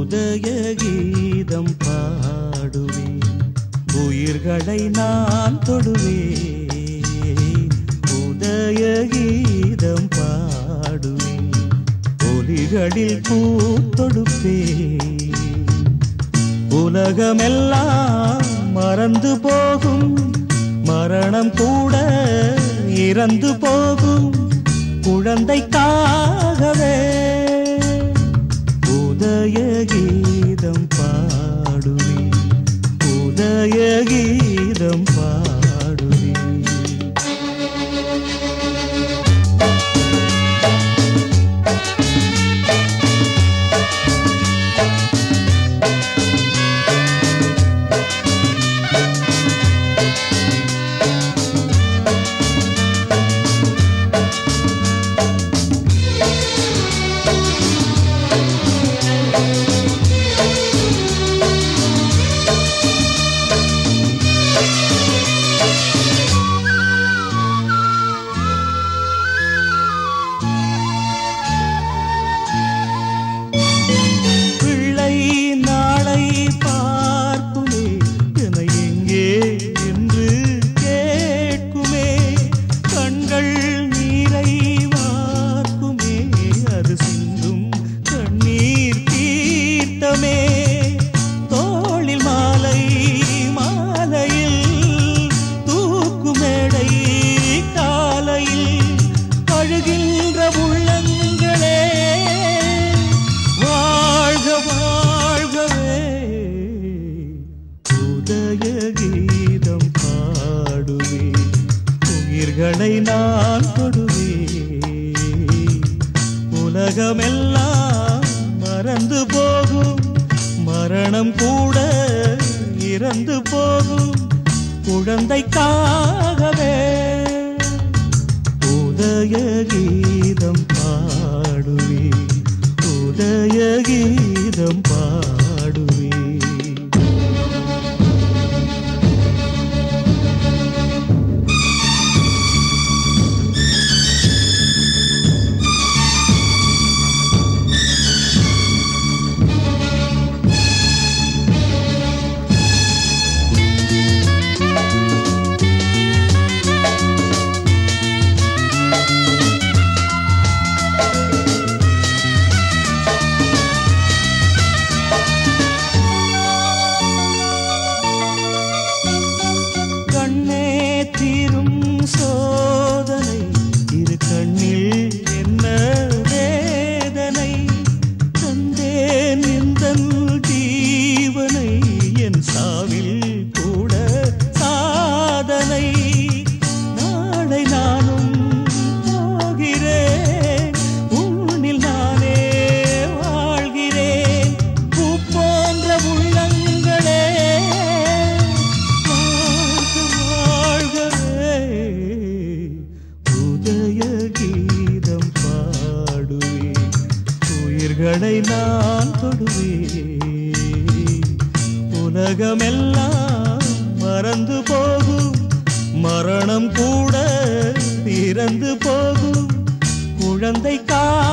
உதய கீதம் பாடுவேன், உயிர்களை நான் தொடுவேன். உதய கீதம் பாடுவேன், ஒலிகளில் பூத்தொடுப்பேன். உலகமெல்லாம் மறந்து போகும், மரணம் கூட இறந்து போகும் குழந்தைக்காகவே உதய கீதம் பாடுவேன், உதய கீதம் பாடுவேன். தோளில் மாலை மாலையில் தூக்குமேடை காலையில் அழுகின்ற உள்ளங்களே வாழ்க வாழ்கவே. உதய கீதம் பாடுவேன், உயிர்களை நான் தொடுவேன். உலகமெல்லாம் மறந்து போகும், மரணம் கூட இறந்து போகும் குழந்தைக்காகவே உதய கீதம் பாடுவேன், உதய கீதம் பாடுவேன். தீரும் சோதனை இரு கண்ணில் என்ன வேதனை, தந்தேன் எந்தன் ஜீவனை என் சாவில் கூட சாதனை. நாளை நானும் போகிறேன், உன்னில் நானே வாழ்கிறேன். பூ போன்ற உள்ளங்களே உதய கீதம் பாடுவேன், உயிர்களை நான் தொடுவேன். உலகமெல்லாம் மறந்து போகும், மரணம் கூட இறந்து போகும் குழந்தைக்காக